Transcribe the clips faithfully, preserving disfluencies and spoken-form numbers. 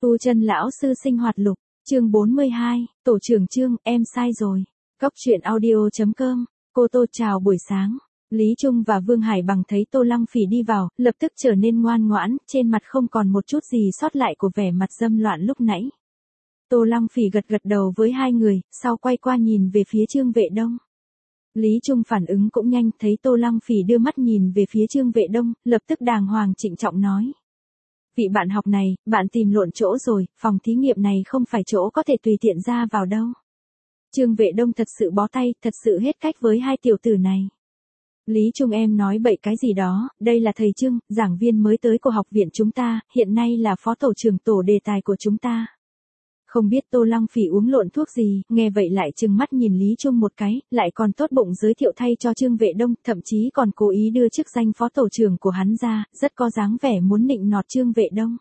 Tu Chân lão sư sinh hoạt lục, chương bốn mươi hai, tổ trưởng Trương, em sai rồi. Cóc truyện audio chấm com, cô Tô chào buổi sáng. Lý Trung và Vương Hải Bằng thấy Tô Lăng Phỉ đi vào, lập tức trở nên ngoan ngoãn, trên mặt không còn một chút gì sót lại của vẻ mặt dâm loạn lúc nãy. Tô Lăng Phỉ gật gật đầu với hai người, sau quay qua nhìn về phía Trương Vệ Đông. Lý Trung phản ứng cũng nhanh, thấy Tô Lăng Phỉ đưa mắt nhìn về phía Trương Vệ Đông, lập tức đàng hoàng trịnh trọng nói. Vị bạn học này, bạn tìm lộn chỗ rồi, phòng thí nghiệm này không phải chỗ có thể tùy tiện ra vào đâu. Trương Vệ Đông thật sự bó tay, thật sự hết cách với hai tiểu tử này. Lý Trung em nói bậy cái gì đó, đây là thầy Trương, giảng viên mới tới của học viện chúng ta, hiện nay là phó tổ trưởng tổ đề tài của chúng ta. Không biết Tô Lăng Phỉ uống lộn thuốc gì, nghe vậy lại trừng mắt nhìn Lý Trung một cái, lại còn tốt bụng giới thiệu thay cho Trương Vệ Đông, thậm chí còn cố ý đưa chức danh phó tổ trưởng của hắn ra, rất có dáng vẻ muốn nịnh nọt Trương Vệ Đông.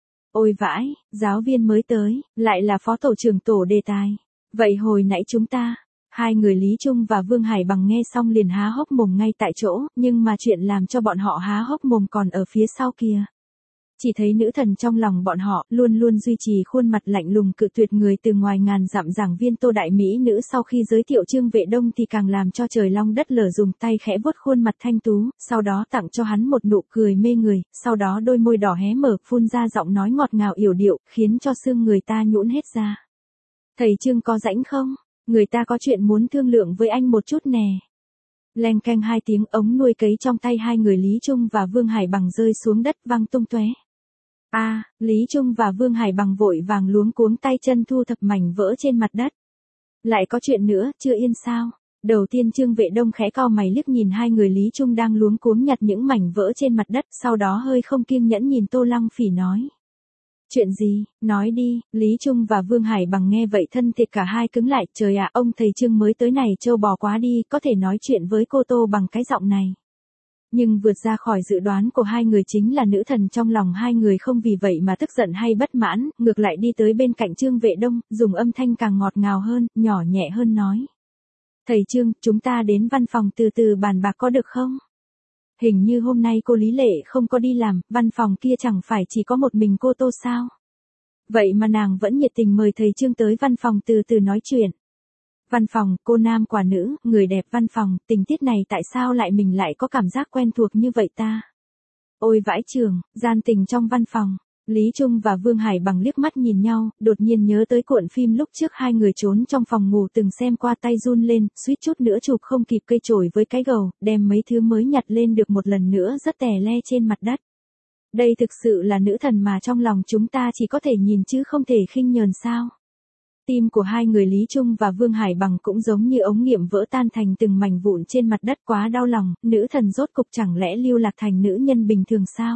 Ôi vãi, giáo viên mới tới, lại là phó tổ trưởng tổ đề tài. Vậy hồi nãy chúng ta, hai người Lý Trung và Vương Hải Bằng nghe xong liền há hốc mồm ngay tại chỗ, nhưng mà chuyện làm cho bọn họ há hốc mồm còn ở phía sau kia. Chỉ thấy nữ thần trong lòng bọn họ luôn luôn duy trì khuôn mặt lạnh lùng cự tuyệt người từ ngoài ngàn dặm giảng viên Tô Đại Mỹ nữ sau khi giới thiệu Trương Vệ Đông thì càng làm cho trời long đất lở, dùng tay khẽ vuốt khuôn mặt thanh tú, sau đó tặng cho hắn một nụ cười mê người, sau đó đôi môi đỏ hé mở phun ra giọng nói ngọt ngào yểu điệu, khiến cho xương người ta nhũn hết ra. Thầy Trương có rảnh không? Người ta có chuyện muốn thương lượng với anh một chút nè. Leng keng hai tiếng ống nuôi cấy trong tay hai người Lý Trung và Vương Hải Bằng rơi xuống đất văng tung tóe. A, à, Lý Trung và Vương Hải Bằng vội vàng luống cuống tay chân thu thập mảnh vỡ trên mặt đất. Lại có chuyện nữa, chưa yên sao? Đầu tiên Trương Vệ Đông khẽ cau mày liếc nhìn hai người Lý Trung đang luống cuống nhặt những mảnh vỡ trên mặt đất, sau đó hơi không kiêng nhẫn nhìn Tô Lăng Phỉ nói. Chuyện gì, nói đi. Lý Trung và Vương Hải Bằng nghe vậy thân thịt cả hai cứng lại, trời ạ, ông thầy Trương mới tới này trâu bò quá đi, có thể nói chuyện với cô Tô bằng cái giọng này. Nhưng vượt ra khỏi dự đoán của hai người chính là nữ thần trong lòng hai người không vì vậy mà tức giận hay bất mãn, ngược lại đi tới bên cạnh Trương Vệ Đông, dùng âm thanh càng ngọt ngào hơn, nhỏ nhẹ hơn nói. Thầy Trương, chúng ta đến văn phòng từ từ bàn bạc có được không? Hình như hôm nay cô Lý Lệ không có đi làm, văn phòng kia chẳng phải chỉ có một mình cô Tô sao? Vậy mà nàng vẫn nhiệt tình mời thầy Trương tới văn phòng từ từ nói chuyện. Văn phòng, cô nam quả nữ, người đẹp văn phòng, tình tiết này tại sao lại mình lại có cảm giác quen thuộc như vậy ta? Ôi vãi trường, gian tình trong văn phòng. Lý Trung và Vương Hải Bằng liếc mắt nhìn nhau, đột nhiên nhớ tới cuộn phim lúc trước hai người trốn trong phòng ngủ từng xem qua, tay run lên, suýt chút nữa chụp không kịp cây chổi với cái gầu, đem mấy thứ mới nhặt lên được một lần nữa rất tè le trên mặt đất. Đây thực sự là nữ thần mà trong lòng chúng ta chỉ có thể nhìn chứ không thể khinh nhờn sao? Tim của hai người Lý Trung và Vương Hải Bằng cũng giống như ống nghiệm vỡ tan thành từng mảnh vụn trên mặt đất, quá đau lòng, nữ thần rốt cục chẳng lẽ lưu lạc thành nữ nhân bình thường sao?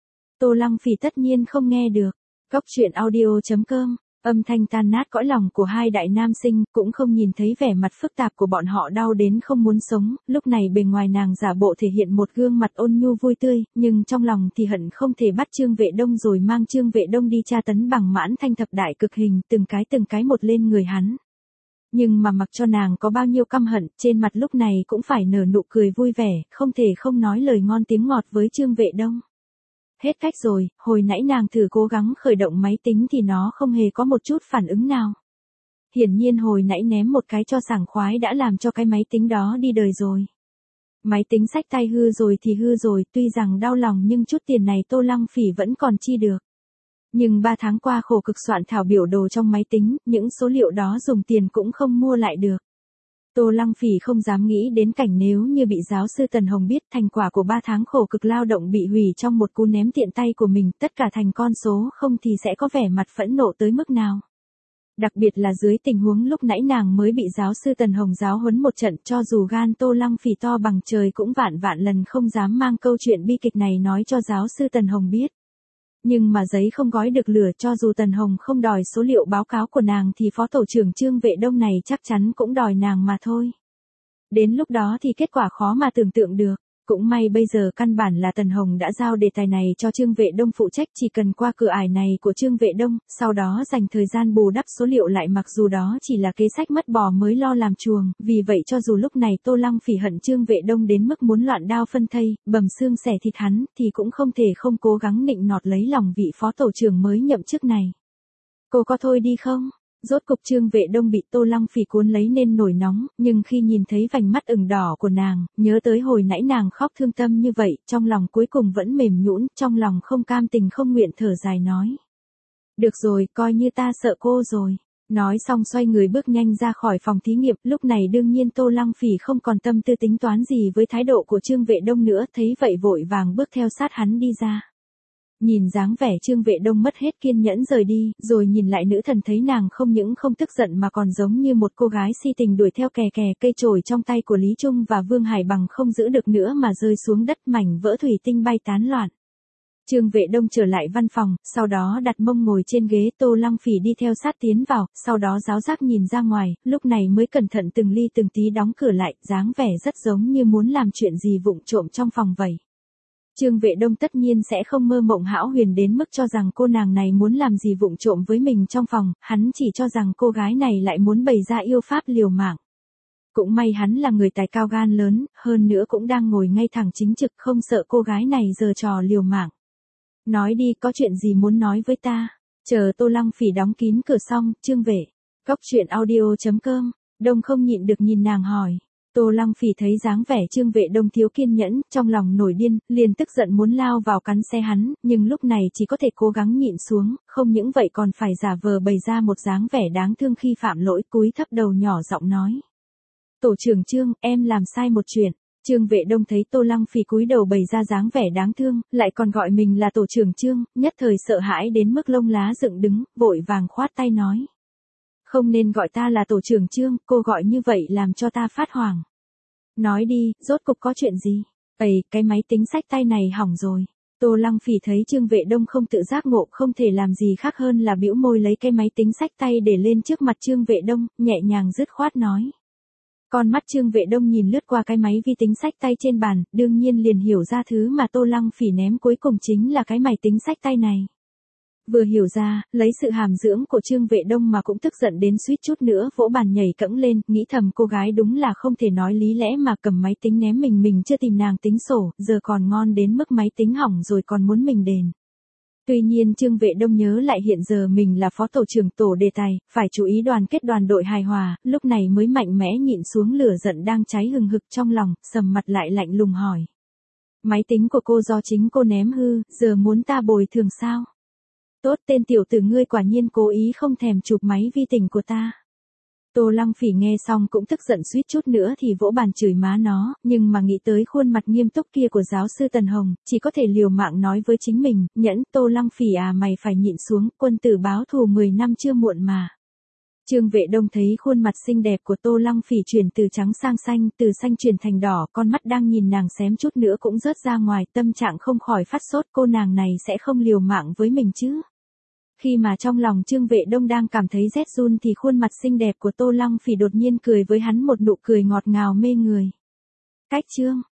Tô Lăng Phỉ tất nhiên không nghe được. Cóc truyện audio chấm com, âm thanh tan nát cõi lòng của hai đại nam sinh, cũng không nhìn thấy vẻ mặt phức tạp của bọn họ đau đến không muốn sống, lúc này bề ngoài nàng giả bộ thể hiện một gương mặt ôn nhu vui tươi, nhưng trong lòng thì hận không thể bắt Trương Vệ Đông rồi mang Trương Vệ Đông đi tra tấn bằng mãn thanh thập đại cực hình, từng cái từng cái một lên người hắn. Nhưng mà mặc cho nàng có bao nhiêu căm hận, trên mặt lúc này cũng phải nở nụ cười vui vẻ, không thể không nói lời ngon tiếng ngọt với Trương Vệ Đông. Hết cách rồi, hồi nãy nàng thử cố gắng khởi động máy tính thì nó không hề có một chút phản ứng nào. Hiển nhiên hồi nãy ném một cái cho sảng khoái đã làm cho cái máy tính đó đi đời rồi. Máy tính xách tay hư rồi thì hư rồi, tuy rằng đau lòng nhưng chút tiền này Tô Lăng Phỉ vẫn còn chi được. Nhưng ba tháng qua khổ cực soạn thảo biểu đồ trong máy tính, những số liệu đó dùng tiền cũng không mua lại được. Tô Lăng Phỉ không dám nghĩ đến cảnh nếu như bị giáo sư Tần Hồng biết thành quả của ba tháng khổ cực lao động bị hủy trong một cú ném tiện tay của mình, tất cả thành con số không thì sẽ có vẻ mặt phẫn nộ tới mức nào. Đặc biệt là dưới tình huống lúc nãy nàng mới bị giáo sư Tần Hồng giáo huấn một trận, cho dù gan Tô Lăng Phỉ to bằng trời cũng vạn vạn lần không dám mang câu chuyện bi kịch này nói cho giáo sư Tần Hồng biết. Nhưng mà giấy không gói được lửa, cho dù Tần Hồng không đòi số liệu báo cáo của nàng thì phó tổ trưởng Trương Vệ Đông này chắc chắn cũng đòi nàng mà thôi. Đến lúc đó thì kết quả khó mà tưởng tượng được. Cũng may bây giờ căn bản là Tần Hồng đã giao đề tài này cho Trương Vệ Đông phụ trách, chỉ cần qua cửa ải này của Trương Vệ Đông, sau đó dành thời gian bù đắp số liệu lại, mặc dù đó chỉ là kế sách mất bò mới lo làm chuồng, vì vậy cho dù lúc này Tô Lăng Phỉ hận Trương Vệ Đông đến mức muốn loạn đao phân thây, bầm xương xẻ thịt hắn, thì cũng không thể không cố gắng nịnh nọt lấy lòng vị phó tổ trưởng mới nhậm chức này. Cô có thôi đi không? Rốt cục Trương Vệ Đông bị Tô Lăng Phỉ cuốn lấy nên nổi nóng, nhưng khi nhìn thấy vành mắt ửng đỏ của nàng, nhớ tới hồi nãy nàng khóc thương tâm như vậy, trong lòng cuối cùng vẫn mềm nhũn, trong lòng không cam tình không nguyện thở dài nói. Được rồi, coi như ta sợ cô rồi. Nói xong xoay người bước nhanh ra khỏi phòng thí nghiệm, lúc này đương nhiên Tô Lăng Phỉ không còn tâm tư tính toán gì với thái độ của Trương Vệ Đông nữa, thấy vậy vội vàng bước theo sát hắn đi ra. Nhìn dáng vẻ Trương Vệ Đông mất hết kiên nhẫn rời đi, rồi nhìn lại nữ thần thấy nàng không những không tức giận mà còn giống như một cô gái si tình đuổi theo kè kè, cây chổi trong tay của Lý Trung và Vương Hải Bằng không giữ được nữa mà rơi xuống đất, mảnh vỡ thủy tinh bay tán loạn. Trương Vệ Đông trở lại văn phòng, sau đó đặt mông ngồi trên ghế, Tô Lăng Phỉ đi theo sát tiến vào, sau đó giáo giác nhìn ra ngoài, lúc này mới cẩn thận từng ly từng tí đóng cửa lại, dáng vẻ rất giống như muốn làm chuyện gì vụng trộm trong phòng vậy. Trương Vệ Đông tất nhiên sẽ không mơ mộng hão huyền đến mức cho rằng cô nàng này muốn làm gì vụng trộm với mình trong phòng, hắn chỉ cho rằng cô gái này lại muốn bày ra yêu pháp liều mạng. Cũng may hắn là người tài cao gan lớn, hơn nữa cũng đang ngồi ngay thẳng chính trực, không sợ cô gái này giở trò liều mạng. Nói đi, có chuyện gì muốn nói với ta? Chờ Tô Lăng Phỉ đóng kín cửa xong, Trương Vệ. Cóc truyện audio chấm com, Đông không nhịn được nhìn nàng hỏi. Tô Lăng Phỉ thấy dáng vẻ Trương Vệ Đông thiếu kiên nhẫn, trong lòng nổi điên, liền tức giận muốn lao vào cắn xe hắn, nhưng lúc này chỉ có thể cố gắng nhịn xuống, không những vậy còn phải giả vờ bày ra một dáng vẻ đáng thương khi phạm lỗi, cúi thấp đầu nhỏ giọng nói. Tổ trưởng Trương, em làm sai một chuyện. Trương Vệ Đông thấy Tô Lăng Phỉ cúi đầu bày ra dáng vẻ đáng thương, lại còn gọi mình là tổ trưởng Trương, nhất thời sợ hãi đến mức lông lá dựng đứng, vội vàng khoát tay nói. Không nên gọi ta là tổ trưởng Trương, cô gọi như vậy làm cho ta phát hoảng. Nói đi, rốt cục có chuyện gì? Ây, cái máy tính xách tay này hỏng rồi. Tô Lăng Phỉ thấy Trương Vệ Đông không tự giác ngộ, không thể làm gì khác hơn là bĩu môi lấy cái máy tính xách tay để lên trước mặt Trương Vệ Đông, nhẹ nhàng dứt khoát nói. Con mắt Trương Vệ Đông nhìn lướt qua cái máy vi tính xách tay trên bàn, đương nhiên liền hiểu ra thứ mà Tô Lăng Phỉ ném cuối cùng chính là cái máy tính xách tay này. Vừa hiểu ra, lấy sự hàm dưỡng của Trương Vệ Đông mà cũng tức giận đến suýt chút nữa vỗ bàn nhảy cẫng lên, nghĩ thầm cô gái đúng là không thể nói lý lẽ mà cầm máy tính ném mình, mình chưa tìm nàng tính sổ, giờ còn ngon đến mức máy tính hỏng rồi còn muốn mình đền. Tuy nhiên Trương Vệ Đông nhớ lại hiện giờ mình là phó tổ trưởng tổ đề tài, phải chú ý đoàn kết đoàn đội hài hòa, lúc này mới mạnh mẽ nhịn xuống lửa giận đang cháy hừng hực trong lòng, sầm mặt lại lạnh lùng hỏi. Máy tính của cô do chính cô ném hư, giờ muốn ta bồi thường sao? Tốt, tên tiểu tử ngươi quả nhiên cố ý không thèm chụp máy vi tính của ta. Tô Lăng Phỉ nghe xong cũng tức giận suýt chút nữa thì vỗ bàn chửi má nó, nhưng mà nghĩ tới khuôn mặt nghiêm túc kia của giáo sư Tần Hồng, chỉ có thể liều mạng nói với chính mình, nhẫn, Tô Lăng Phỉ à, mày phải nhịn xuống, quân tử báo thù mười năm chưa muộn mà. Trương Vệ Đông thấy khuôn mặt xinh đẹp của Tô Lăng Phỉ chuyển từ trắng sang xanh, từ xanh chuyển thành đỏ, con mắt đang nhìn nàng xém chút nữa cũng rớt ra ngoài, tâm trạng không khỏi phát sốt, cô nàng này sẽ không liều mạng với mình chứ. Khi mà trong lòng Trương Vệ Đông đang cảm thấy rét run thì khuôn mặt xinh đẹp của Tô Lăng Phỉ đột nhiên cười với hắn một nụ cười ngọt ngào mê người. Cách Trương,